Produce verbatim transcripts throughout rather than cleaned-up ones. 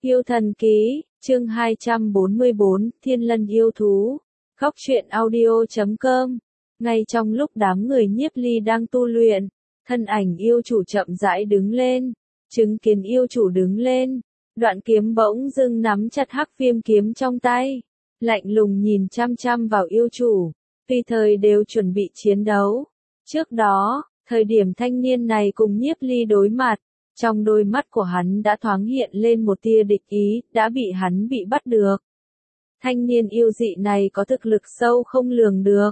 Yêu thần ký, chương hai trăm bốn mươi bốn, Thiên Lân yêu thú. Góc truyện audio chấm com. Ngay trong lúc đám người Nhiếp Ly đang tu luyện, thân ảnh yêu chủ chậm rãi đứng lên, chứng kiến yêu chủ đứng lên, Đoạn Kiếm bỗng dưng nắm chặt hắc viêm kiếm trong tay, lạnh lùng nhìn chăm chăm vào yêu chủ, tùy thời đều chuẩn bị chiến đấu. Trước đó, thời điểm thanh niên này cùng Nhiếp Ly đối mặt, trong đôi mắt của hắn đã thoáng hiện lên một tia địch ý, đã bị hắn bị bắt được. Thanh niên yêu dị này có thực lực sâu không lường được,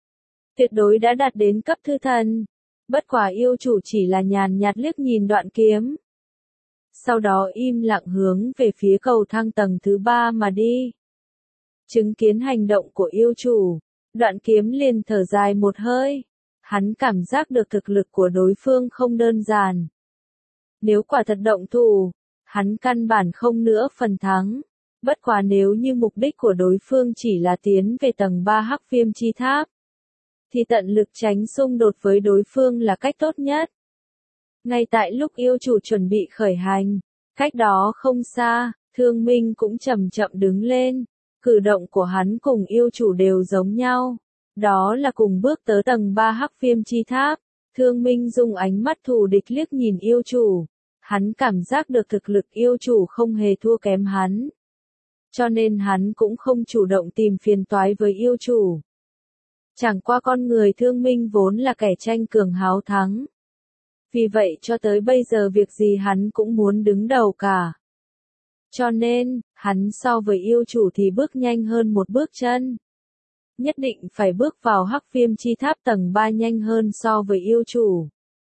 tuyệt đối đã đạt đến cấp thư thần. Bất quả yêu chủ chỉ là nhàn nhạt liếc nhìn Đoạn Kiếm, sau đó im lặng hướng về phía cầu thang tầng thứ ba mà đi. Chứng kiến hành động của yêu chủ, Đoạn Kiếm liền thở dài một hơi, hắn cảm giác được thực lực của đối phương không đơn giản. Nếu quả thật động thủ, hắn căn bản không nữa phần thắng. Bất quá nếu như mục đích của đối phương chỉ là tiến về tầng ba hắc viêm chi tháp, thì tận lực tránh xung đột với đối phương là cách tốt nhất. Ngay tại lúc yêu chủ chuẩn bị khởi hành, cách đó không xa, Thương Minh cũng chậm chậm đứng lên. Cử động của hắn cùng yêu chủ đều giống nhau. Đó là cùng bước tới tầng ba hắc viêm chi tháp. Thương Minh dùng ánh mắt thù địch liếc nhìn yêu chủ. Hắn cảm giác được thực lực yêu chủ không hề thua kém hắn. Cho nên hắn cũng không chủ động tìm phiền toái với yêu chủ. Chẳng qua con người Thương Minh vốn là kẻ tranh cường háo thắng. Vì vậy cho tới bây giờ việc gì hắn cũng muốn đứng đầu cả. Cho nên, hắn so với yêu chủ thì bước nhanh hơn một bước chân. Nhất định phải bước vào hắc viêm chi tháp tầng ba nhanh hơn so với yêu chủ.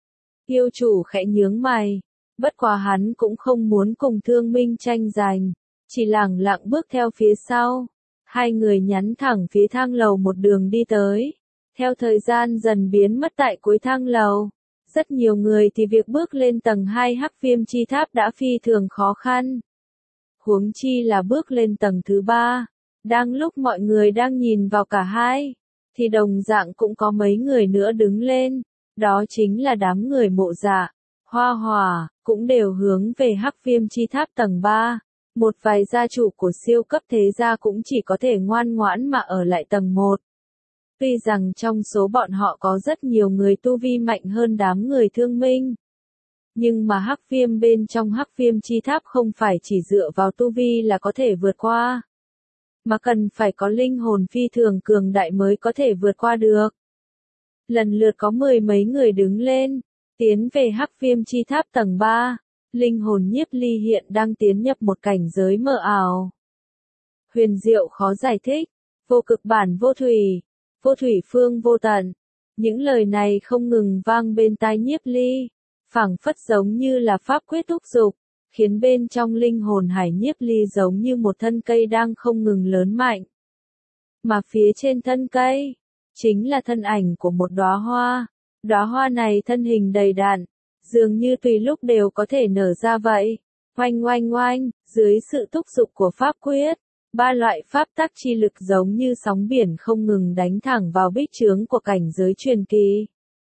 Yêu chủ khẽ nhướng mày. Bất quá hắn cũng không muốn cùng Thương Minh tranh giành, chỉ lẳng lặng bước theo phía sau. Hai người nhắm thẳng phía thang lầu một đường đi tới. Theo thời gian dần biến mất tại cuối thang lầu, rất nhiều người thì việc bước lên tầng hai hắc viêm chi tháp đã phi thường khó khăn. Huống chi là bước lên tầng thứ ba. Đang lúc mọi người đang nhìn vào cả hai, thì đồng dạng cũng có mấy người nữa đứng lên. Đó chính là đám người Mộ Dạ, Hoa Hòa, cũng đều hướng về hắc viêm chi tháp tầng ba. Một vài gia chủ của siêu cấp thế gia cũng chỉ có thể ngoan ngoãn mà ở lại tầng một. Tuy rằng trong số bọn họ có rất nhiều người tu vi mạnh hơn đám người Thương Minh. Nhưng mà hắc viêm bên trong hắc viêm chi tháp không phải chỉ dựa vào tu vi là có thể vượt qua. Mà cần phải có linh hồn phi thường cường đại mới có thể vượt qua được. Lần lượt có mười mấy người đứng lên, tiến về hắc viêm chi tháp tầng ba. Linh hồn Nhiếp Ly hiện đang tiến nhập một cảnh giới mờ ảo. Huyền diệu khó giải thích, vô cực bản vô thủy, vô thủy phương vô tận. Những lời này không ngừng vang bên tai Nhiếp Ly, phảng phất giống như là pháp quyết thúc giục, khiến bên trong linh hồn hải Nhiếp Ly giống như một thân cây đang không ngừng lớn mạnh. Mà phía trên thân cây, chính là thân ảnh của một đóa hoa. Đóa hoa này thân hình đầy đặn, dường như tùy lúc đều có thể nở ra vậy. Oanh oanh oanh, dưới sự thúc giục của pháp quyết, ba loại pháp tắc chi lực giống như sóng biển không ngừng đánh thẳng vào bích chướng của cảnh giới truyền kỳ.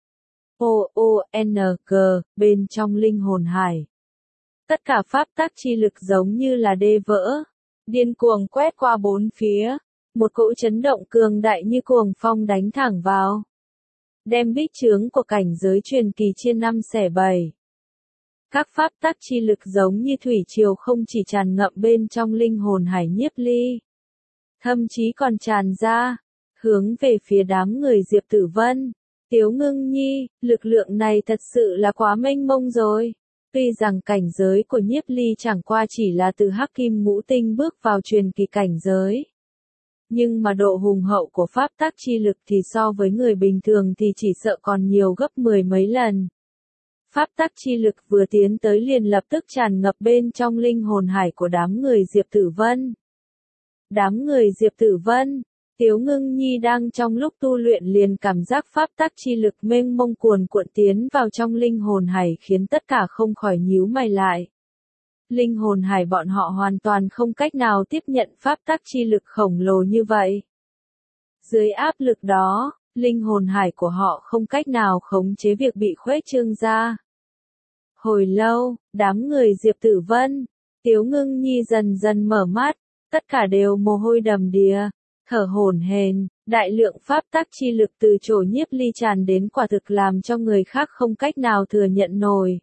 O O N G, bên trong linh hồn hải. Tất cả pháp tắc chi lực giống như là đê vỡ, điên cuồng quét qua bốn phía, một cỗ chấn động cường đại như cuồng phong đánh thẳng vào, đem bích chướng của cảnh giới truyền kỳ chia năm xẻ bảy. Các pháp tắc chi lực giống như thủy triều không chỉ tràn ngập bên trong linh hồn hải Nhiếp Ly, thậm chí còn tràn ra, hướng về phía đám người Diệp Tử Vân, Tiếu Ngưng Nhi. Lực lượng này thật sự là quá mênh mông rồi. Tuy rằng cảnh giới của Nhiếp Ly chẳng qua chỉ là từ hắc kim ngũ tinh bước vào truyền kỳ cảnh giới. Nhưng mà độ hùng hậu của pháp tắc chi lực thì so với người bình thường thì chỉ sợ còn nhiều gấp mười mấy lần. Pháp tắc chi lực vừa tiến tới liền lập tức tràn ngập bên trong linh hồn hải của đám người Diệp Tử Vân. Đám người Diệp Tử Vân, Tiếu Ngưng Nhi đang trong lúc tu luyện liền cảm giác pháp tắc chi lực mênh mông cuồn cuộn tiến vào trong linh hồn hải khiến tất cả không khỏi nhíu mày lại. Linh hồn hải bọn họ hoàn toàn không cách nào tiếp nhận pháp tắc chi lực khổng lồ như vậy. Dưới áp lực đó, linh hồn hải của họ không cách nào khống chế việc bị khuếch trương ra. Hồi lâu, đám người Diệp Tử Vân, Tiếu Ngưng Nhi dần dần mở mắt, tất cả đều mồ hôi đầm đìa, thở hổn hển, đại lượng pháp tắc chi lực từ chỗ Nhiếp Ly tràn đến quả thực làm cho người khác không cách nào thừa nhận nổi.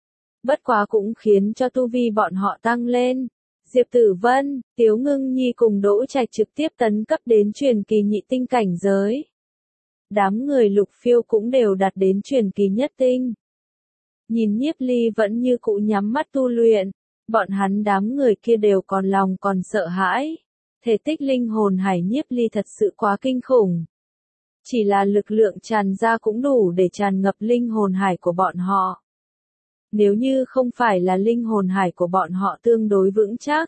Bất quá cũng khiến cho tu vi bọn họ tăng lên. Diệp Tử Vân, Tiếu Ngưng Nhi cùng Đỗ Trạch trực tiếp tấn cấp đến truyền kỳ nhị tinh cảnh giới. Đám người Lục Phiêu cũng đều đạt đến truyền kỳ nhất tinh. Nhìn Nhiếp Ly vẫn như cũ nhắm mắt tu luyện, bọn hắn đám người kia đều còn lòng còn sợ hãi. Thể tích linh hồn hải Nhiếp Ly thật sự quá kinh khủng. Chỉ là lực lượng tràn ra cũng đủ để tràn ngập linh hồn hải của bọn họ. Nếu như không phải là linh hồn hải của bọn họ tương đối vững chắc,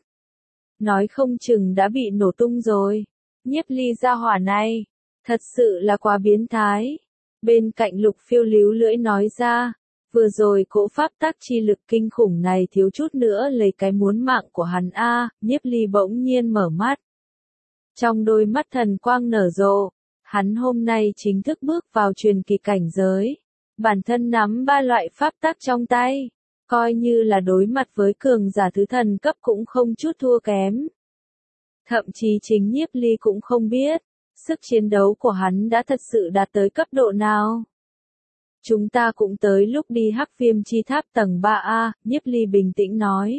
nói không chừng đã bị nổ tung rồi. Nhiếp Ly gia hỏa này, thật sự là quá biến thái. Bên cạnh Lục Phiêu líu lưỡi nói ra, vừa rồi cỗ pháp tắc chi lực kinh khủng này thiếu chút nữa lấy cái muốn mạng của hắn a. Nhiếp Ly bỗng nhiên mở mắt. Trong đôi mắt thần quang nở rộ, hắn hôm nay chính thức bước vào truyền kỳ cảnh giới. Bản thân nắm ba loại pháp tắc trong tay, coi như là đối mặt với cường giả thứ thần cấp cũng không chút thua kém. Thậm chí chính Nhiếp Ly cũng không biết, sức chiến đấu của hắn đã thật sự đạt tới cấp độ nào. Chúng ta cũng tới lúc đi Hắc Viêm Chi Tháp tầng ba A, Nhiếp Ly bình tĩnh nói.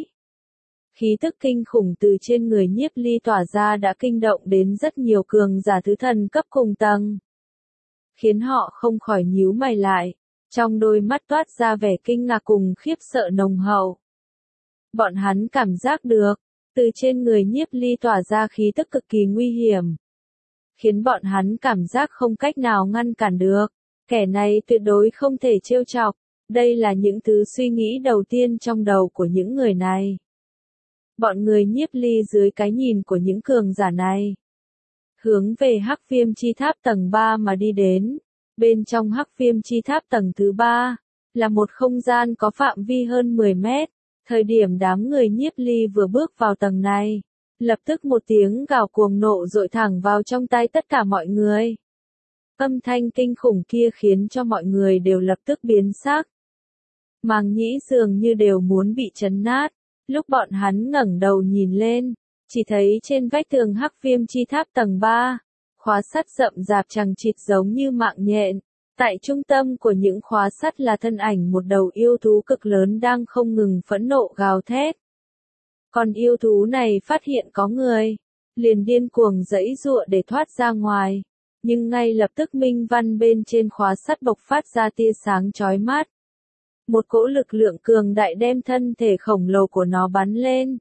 Khí tức kinh khủng từ trên người Nhiếp Ly tỏa ra đã kinh động đến rất nhiều cường giả thứ thần cấp cùng tầng. Khiến họ không khỏi nhíu mày lại, trong đôi mắt toát ra vẻ kinh ngạc cùng khiếp sợ nồng hậu. Bọn hắn cảm giác được, từ trên người Nhiếp Ly tỏa ra khí tức cực kỳ nguy hiểm. Khiến bọn hắn cảm giác không cách nào ngăn cản được. Kẻ này tuyệt đối không thể trêu chọc. Đây là những thứ suy nghĩ đầu tiên trong đầu của những người này. Bọn người Nhiếp Ly dưới cái nhìn của những cường giả này, hướng về Hắc Viêm Chi Tháp tầng ba mà đi đến. Bên trong Hắc Viêm Chi Tháp tầng thứ ba, là một không gian có phạm vi hơn mười mét. Thời điểm đám người Nhiếp Ly vừa bước vào tầng này, lập tức một tiếng gào cuồng nộ dội thẳng vào trong tai tất cả mọi người. Âm thanh kinh khủng kia khiến cho mọi người đều lập tức biến sắc. Màng nhĩ dường như đều muốn bị chấn nát. Lúc bọn hắn ngẩng đầu nhìn lên, chỉ thấy trên vách tường Hắc Viêm Chi Tháp tầng ba, khóa sắt rậm rạp chằng chịt giống như mạng nhện. Tại trung tâm của những khóa sắt là thân ảnh một đầu yêu thú cực lớn đang không ngừng phẫn nộ gào thét. Còn yêu thú này phát hiện có người, liền điên cuồng giãy giụa để thoát ra ngoài. Nhưng ngay lập tức minh văn bên trên khóa sắt bộc phát ra tia sáng chói mắt. Một cỗ lực lượng cường đại đem thân thể khổng lồ của nó bắn lên.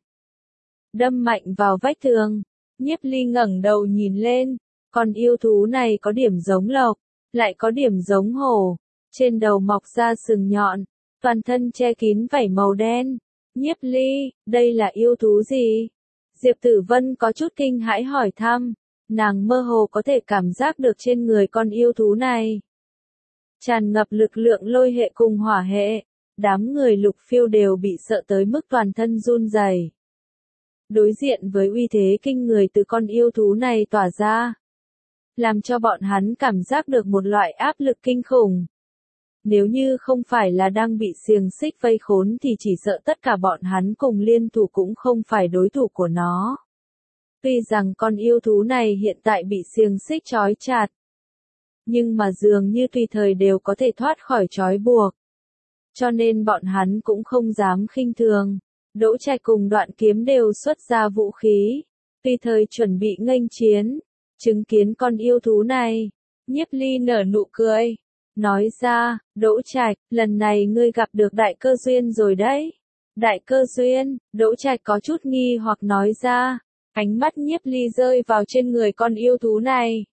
Đâm mạnh vào vách tường. Nhiếp Ly ngẩng đầu nhìn lên. Con yêu thú này có điểm giống lộc, lại có điểm giống hổ. Trên đầu mọc ra sừng nhọn, toàn thân che kín vảy màu đen. Nhiếp Ly, đây là yêu thú gì? Diệp Tử Vân có chút kinh hãi hỏi thăm. Nàng mơ hồ có thể cảm giác được trên người con yêu thú này tràn ngập lực lượng lôi hệ cùng hỏa hệ. Đám người Lục Phiêu đều bị sợ tới mức toàn thân run rẩy. Đối diện với uy thế kinh người từ con yêu thú này tỏa ra, làm cho bọn hắn cảm giác được một loại áp lực kinh khủng. Nếu như không phải là đang bị xiềng xích vây khốn thì chỉ sợ tất cả bọn hắn cùng liên thủ cũng không phải đối thủ của nó. Tuy rằng con yêu thú này hiện tại bị xiềng xích trói chặt, nhưng mà dường như tùy thời đều có thể thoát khỏi trói buộc. Cho nên bọn hắn cũng không dám khinh thường. Đỗ Trạch cùng Đoạn Kiếm đều xuất ra vũ khí, tùy thời chuẩn bị nghênh chiến. Chứng kiến con yêu thú này, Nhiếp Ly nở nụ cười, nói ra, Đỗ Trạch, lần này ngươi gặp được đại cơ duyên rồi đấy. Đại cơ duyên, Đỗ Trạch có chút nghi hoặc nói ra. Ánh mắt Nhiếp Ly rơi vào trên người con yêu thú này.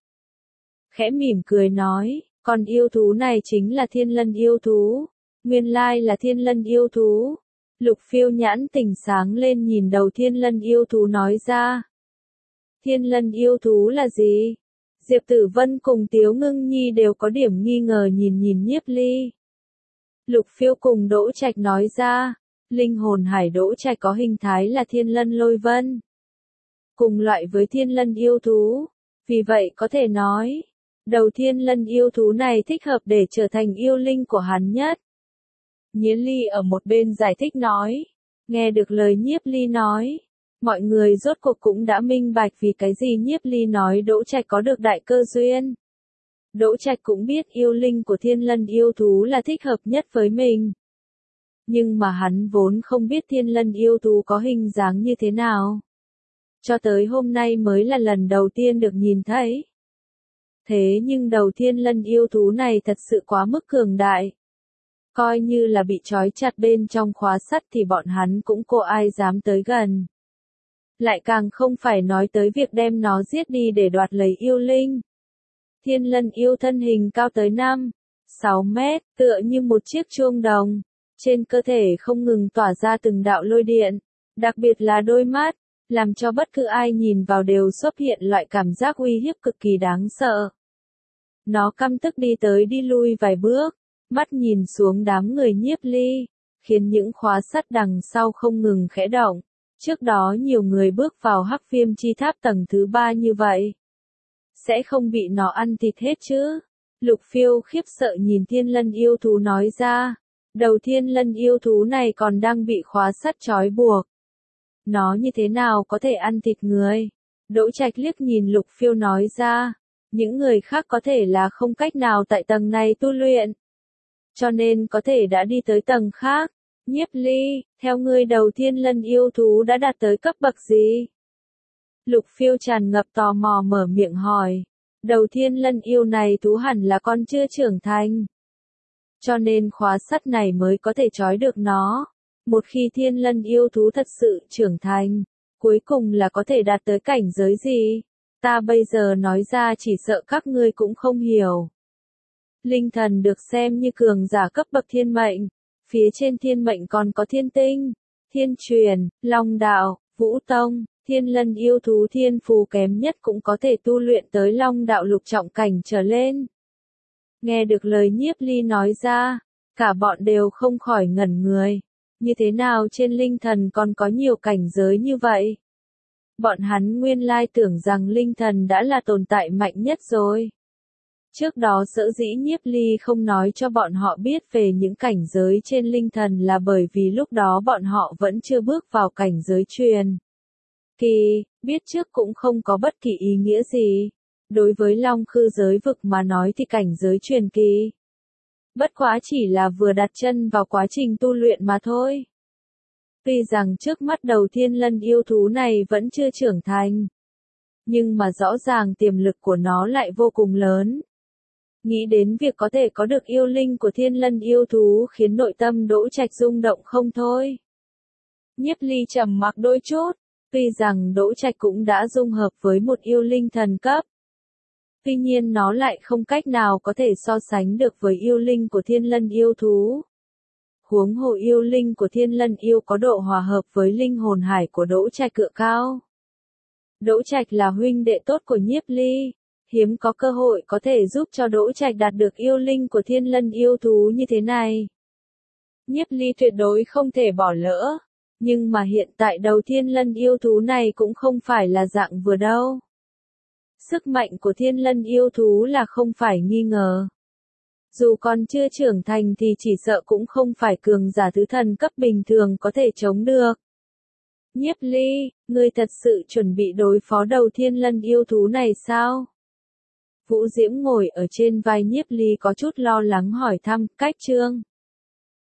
Khẽ mỉm cười nói, con yêu thú này chính là Thiên Lân yêu thú. Nguyên lai là Thiên Lân yêu thú. Lục Phiêu nhãn tỉnh sáng lên nhìn đầu Thiên Lân yêu thú nói ra. Thiên Lân yêu thú là gì? Diệp Tử Vân cùng Tiếu Ngưng Nhi đều có điểm nghi ngờ nhìn nhìn Nhiếp Ly. Lục Phiêu cùng Đỗ Trạch nói ra, linh hồn hải Đỗ Trạch có hình thái là Thiên Lân lôi vân. Cùng loại với Thiên Lân yêu thú. Vì vậy có thể nói, đầu Thiên Lân yêu thú này thích hợp để trở thành yêu linh của hắn nhất. Nhiếp Ly ở một bên giải thích nói, Nghe được lời Nhiếp Ly nói, mọi người rốt cuộc cũng đã minh bạch vì cái gì Nhiếp Ly nói Đỗ Trạch có được đại cơ duyên. Đỗ Trạch cũng biết yêu linh của thiên lân yêu thú là thích hợp nhất với mình. Nhưng mà hắn vốn không biết thiên lân yêu thú có hình dáng như thế nào. Cho tới hôm nay mới là lần đầu tiên được nhìn thấy. Thế nhưng đầu thiên lân yêu thú này thật sự quá mức cường đại. Coi như là bị trói chặt bên trong khóa sắt thì bọn hắn cũng cô ai dám tới gần. Lại càng không phải nói tới việc đem nó giết đi để đoạt lấy yêu linh. Thiên lân yêu thân hình cao tới năm, sáu mét, tựa như một chiếc chuông đồng. Trên cơ thể không ngừng tỏa ra từng đạo lôi điện, đặc biệt là đôi mắt, làm cho bất cứ ai nhìn vào đều xuất hiện loại cảm giác uy hiếp cực kỳ đáng sợ. Nó căm tức đi tới đi lui vài bước, mắt nhìn xuống đám người Nhiếp Ly, khiến những khóa sắt đằng sau không ngừng khẽ động. Trước đó nhiều người bước vào Hắc Viêm Chi Tháp tầng thứ ba như vậy. Sẽ không bị nó ăn thịt hết chứ? Lục Phiêu khiếp sợ nhìn thiên lân yêu thú nói ra. Đầu thiên lân yêu thú này còn đang bị khóa sắt trói buộc. Nó như thế nào có thể ăn thịt người? Đỗ Trạch liếc nhìn Lục Phiêu nói ra. Những người khác có thể là không cách nào tại tầng này tu luyện. Cho nên có thể đã đi tới tầng khác. Nhiếp Ly, theo ngươi đầu thiên lân yêu thú đã đạt tới cấp bậc gì? Lục Phiêu tràn ngập tò mò mở miệng hỏi. Đầu thiên lân yêu này thú hẳn là con chưa trưởng thành. Cho nên khóa sắt này mới có thể trói được nó. Một khi thiên lân yêu thú thật sự trưởng thành, cuối cùng là có thể đạt tới cảnh giới gì? Ta bây giờ nói ra chỉ sợ các ngươi cũng không hiểu. Linh thần được xem như cường giả cấp bậc thiên mệnh. Phía trên thiên mệnh còn có thiên tinh, thiên truyền, long đạo, vũ tông. Thiên lân yêu thú thiên phù kém nhất cũng có thể tu luyện tới long đạo lục trọng cảnh trở lên. Nghe được lời Nhiếp Ly nói ra, cả bọn đều không khỏi ngẩn người. Như thế nào trên linh thần còn có nhiều cảnh giới như vậy? Bọn hắn nguyên lai tưởng rằng linh thần đã là tồn tại mạnh nhất rồi. Trước đó sở dĩ Nhiếp Ly không nói cho bọn họ biết về những cảnh giới trên linh thần là bởi vì lúc đó bọn họ vẫn chưa bước vào cảnh giới truyền kỳ, biết trước cũng không có bất kỳ ý nghĩa gì. Đối với Long Khư giới vực mà nói thì cảnh giới truyền kỳ bất quá chỉ là vừa đặt chân vào quá trình tu luyện mà thôi. Tuy rằng trước mắt đầu thiên lân yêu thú này vẫn chưa trưởng thành, nhưng mà rõ ràng tiềm lực của nó lại vô cùng lớn. Nghĩ đến việc có thể có được yêu linh của thiên lân yêu thú khiến nội tâm Đỗ Trạch rung động không thôi. Nhiếp Ly trầm mặc đôi chút, tuy rằng Đỗ Trạch cũng đã dung hợp với một yêu linh thần cấp. Tuy nhiên nó lại không cách nào có thể so sánh được với yêu linh của thiên lân yêu thú. Huống hồ yêu linh của thiên lân yêu có độ hòa hợp với linh hồn hải của Đỗ Trạch cựa cao. Đỗ Trạch là huynh đệ tốt của Nhiếp Ly, hiếm có cơ hội có thể giúp cho Đỗ Trạch đạt được yêu linh của thiên lân yêu thú như thế này. Nhiếp Ly tuyệt đối không thể bỏ lỡ, nhưng mà hiện tại đầu thiên lân yêu thú này cũng không phải là dạng vừa đâu. Sức mạnh của thiên lân yêu thú là không phải nghi ngờ. Dù còn chưa trưởng thành thì chỉ sợ cũng không phải cường giả tứ thần cấp bình thường có thể chống được. Nhiếp Ly, ngươi thật sự chuẩn bị đối phó đầu thiên lân yêu thú này sao? Vũ Diễm ngồi ở trên vai Nhiếp Ly có chút lo lắng hỏi thăm, cách chương.